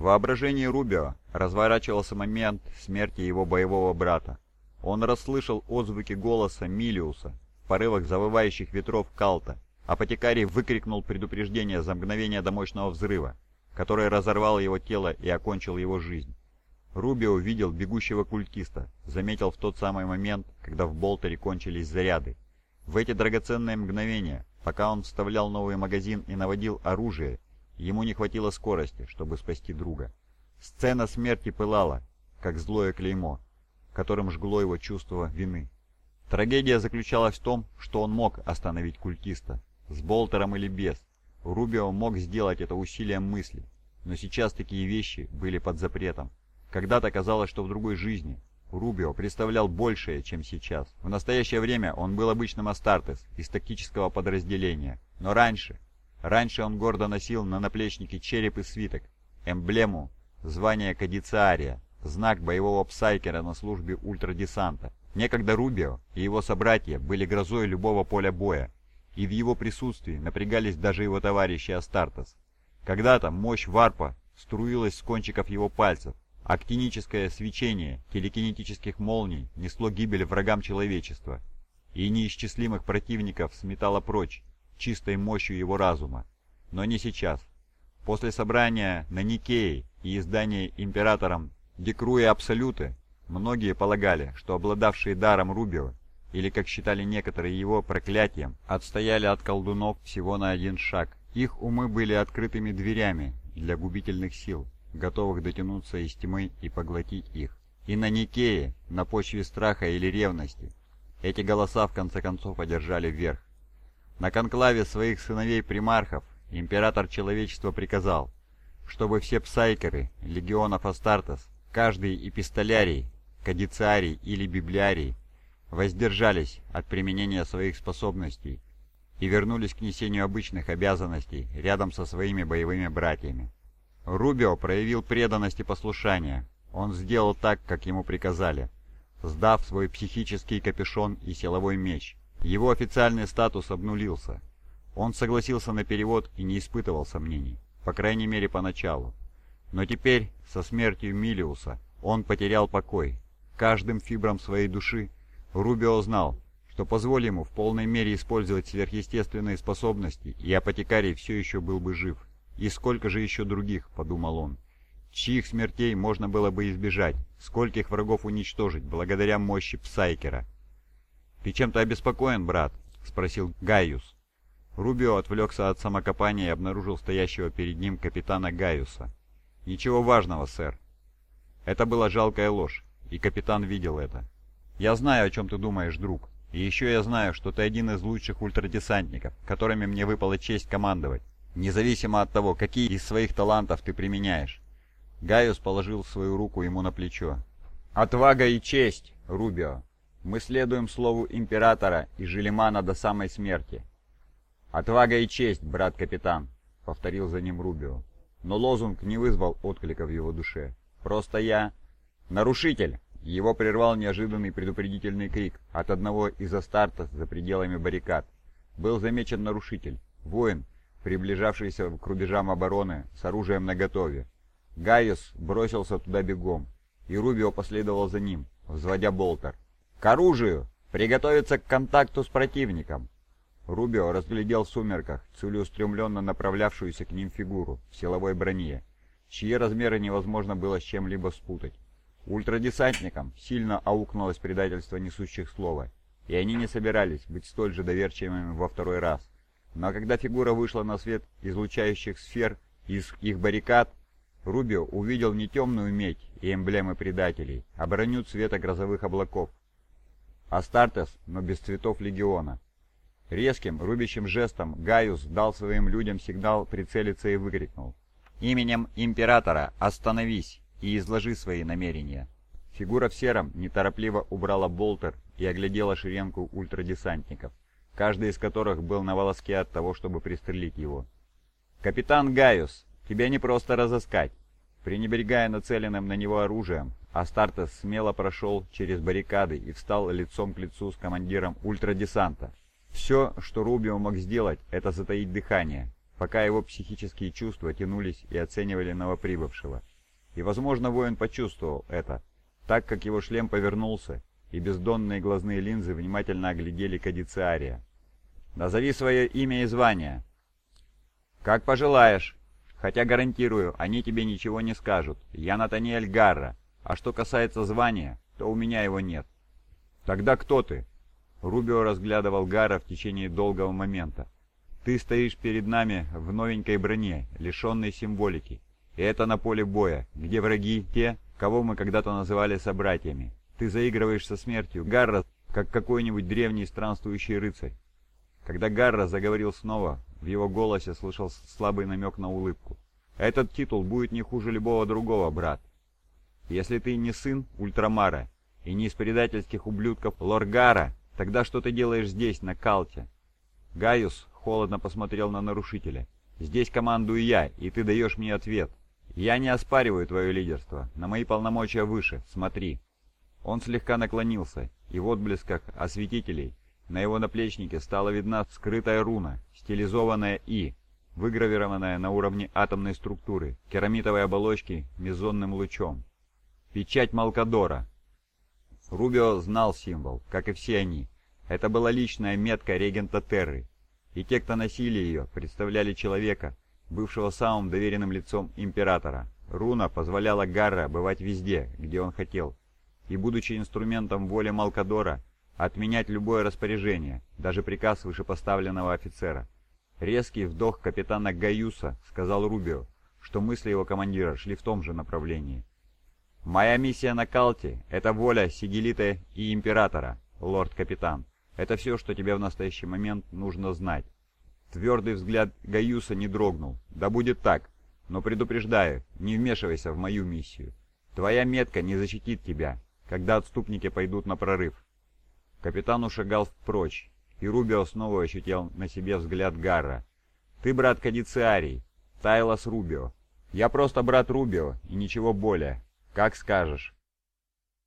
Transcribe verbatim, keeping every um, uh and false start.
В воображении Рубио разворачивался момент смерти его боевого брата. Он расслышал отзвуки голоса Милиуса в порывах завывающих ветров Калта. Апотекарий выкрикнул предупреждение за мгновение до мощного взрыва, который разорвал его тело и окончил его жизнь. Рубио видел бегущего культиста, заметил в тот самый момент, когда в болтере кончились заряды. В эти драгоценные мгновения, пока он вставлял новый магазин и наводил оружие, ему не хватило скорости, чтобы спасти друга. Сцена смерти пылала, как злое клеймо, которым жгло его чувство вины. Трагедия заключалась в том, что он мог остановить культиста, с болтером или без. Рубио мог сделать это усилием мысли, но сейчас такие вещи были под запретом. Когда-то казалось, что в другой жизни Рубио представлял большее, чем сейчас. В настоящее время он был обычным Астартес из тактического подразделения, но раньше... Раньше он гордо носил на наплечнике череп и свиток, эмблему звания кадициария, знак боевого псайкера на службе ультрадесанта. Некогда Рубио и его собратья были грозой любого поля боя, и в его присутствии напрягались даже его товарищи Астартес. Когда-то мощь варпа струилась с кончиков его пальцев, актиническое свечение телекинетических молний несло гибель врагам человечества, и неисчислимых противников сметало прочь чистой мощью его разума. Но не сейчас. После собрания на Никее и издания императором Декруи Абсолюты, многие полагали, что обладавшие даром Рубио, или, как считали некоторые его проклятием, отстояли от колдунов всего на один шаг. Их умы были открытыми дверями для губительных сил, готовых дотянуться из тьмы и поглотить их. И на Никее, на почве страха или ревности, эти голоса в конце концов одержали верх. На конклаве своих сыновей-примархов император человечества приказал, чтобы все псайкеры легионов Астартес, каждый эпистолярий, кадициарий или библиарий, воздержались от применения своих способностей и вернулись к несению обычных обязанностей рядом со своими боевыми братьями. Рубио проявил преданность и послушание. Он сделал так, как ему приказали, сдав свой психический капюшон и силовой меч. Его официальный статус обнулился. Он согласился на перевод и не испытывал сомнений, по крайней мере поначалу. Но теперь, со смертью Милиуса, он потерял покой. Каждым фибром своей души Рубио знал, что позволь ему в полной мере использовать сверхъестественные способности, и апотекарий все еще был бы жив. И сколько же еще других, подумал он, чьих смертей можно было бы избежать, скольких врагов уничтожить благодаря мощи Псайкера. «Ты чем-то обеспокоен, брат?» — спросил Гaius. Рубио отвлекся от самокопания и обнаружил стоящего перед ним капитана Гaiuса. «Ничего важного, сэр». Это была жалкая ложь, и капитан видел это. «Я знаю, о чем ты думаешь, друг, и еще я знаю, что ты один из лучших ультрадесантников, которыми мне выпала честь командовать, независимо от того, какие из своих талантов ты применяешь». Гaius положил свою руку ему на плечо. «Отвага и честь, Рубио. Мы следуем слову императора и Желимана до самой смерти». «Отвага и честь, брат-капитан», — повторил за ним Рубио. Но лозунг не вызвал отклика в его душе. «Просто я...» «Нарушитель!» Его прервал неожиданный предупредительный крик от одного из Астартес за пределами баррикад. Был замечен нарушитель, воин, приближавшийся к рубежам обороны с оружием наготове. Гaius бросился туда бегом, и Рубио последовал за ним, взводя болтер. «К оружию! Приготовиться к контакту с противником!» Рубио разглядел в сумерках целеустремленно направлявшуюся к ним фигуру в силовой броне, чьи размеры невозможно было с чем-либо спутать. Ультрадесантникам сильно аукнулось предательство несущих слова, и они не собирались быть столь же доверчивыми во второй раз. Но когда фигура вышла на свет излучающих сфер из их баррикад, Рубио увидел не темную медь и эмблемы предателей, а броню цвета грозовых облаков. Астартес, но без цветов легиона. Резким, рубящим жестом Гaius дал своим людям сигнал прицелиться и выкрикнул: «Именем Императора остановись и изложи свои намерения». Фигура в сером неторопливо убрала болтер и оглядела шеренгу ультрадесантников, каждый из которых был на волоске от того, чтобы пристрелить его. «Капитан Гaius, тебя не просто разыскать!» Пренебрегая нацеленным на него оружием, Астартес смело прошел через баррикады и встал лицом к лицу с командиром ультрадесанта. Все, что Рубио мог сделать, это затаить дыхание, пока его психические чувства тянулись и оценивали новоприбывшего. И, возможно, воин почувствовал это, так как его шлем повернулся, и бездонные глазные линзы внимательно оглядели кадициария. «Назови свое имя и звание». «Как пожелаешь. Хотя, гарантирую, они тебе ничего не скажут. Я Натаниэль Гарра. А что касается звания, то у меня его нет». «Тогда кто ты?» Рубио разглядывал Гарра в течение долгого момента. «Ты стоишь перед нами в новенькой броне, лишенной символики. И это на поле боя, где враги те, кого мы когда-то называли собратьями. Ты заигрываешь со смертью, Гарра, как какой-нибудь древний странствующий рыцарь». Когда Гарра заговорил снова, в его голосе слышался слабый намек на улыбку. «Этот титул будет не хуже любого другого, брат. Если ты не сын Ультрамара и не из предательских ублюдков Лоргара, тогда что ты делаешь здесь, на Калте?» Гaius холодно посмотрел на нарушителя. «Здесь командую я, и ты даешь мне ответ. Я не оспариваю твое лидерство, но мои полномочия выше, смотри». Он слегка наклонился, и в отблесках осветителей на его наплечнике стала видна скрытая руна, стилизованная «И», выгравированная на уровне атомной структуры, керамитовой оболочки мезонным лучом. Печать Малкадора. Рубио знал символ, как и все они. Это была личная метка регента Терры, и те, кто носили ее, представляли человека, бывшего самым доверенным лицом императора. Руна позволяла Гарра бывать везде, где он хотел, и, будучи инструментом воли Малкадора, отменять любое распоряжение, даже приказ вышепоставленного офицера. Резкий вдох капитана Гaiuса сказал Рубио, что мысли его командира шли в том же направлении. «Моя миссия на Калте — это воля Сигилита и Императора, лорд-капитан. Это все, что тебе в настоящий момент нужно знать». Твердый взгляд Гaiuса не дрогнул. «Да будет так, но предупреждаю, не вмешивайся в мою миссию. Твоя метка не защитит тебя, когда отступники пойдут на прорыв». Капитан ушагал прочь, и Рубио снова ощутил на себе взгляд Гарра. «Ты брат Кадициарий, Тайлос Рубио. Я просто брат Рубио и ничего более. Как скажешь».